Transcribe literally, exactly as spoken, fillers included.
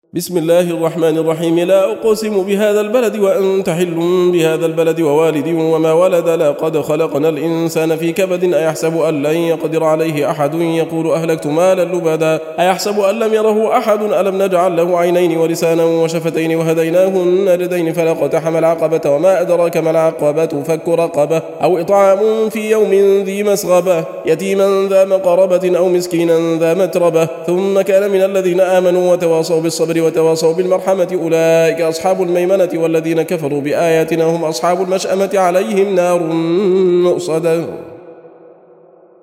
بسم الله الرحمن الرحيم. لا أقسم بهذا البلد وأنت حل بهذا البلد ووالد وما ولد. لقد خلقنا الإنسان في كبد أيحسب أن لن يقدر عليه أحد يقول أهلكت مالا لبدا أيحسب أن لم يره أحد ألم نجعل له عينين ولسانا وشفتين وهديناه النجدين فلاقتحم العقبة وما أدراك ما العقبة فك رقبة أو إطعام في يوم ذي مسغبة يتيما ذا مقربة أو مسكينا ذا متربة ثم كان من الذين آمنوا وتواصوا بالصبر وتواصوا بالمرحمة أولئك أصحاب الميمنة والذين كفروا بآياتنا هم أصحاب المشأمة عليهم نار مؤصدة.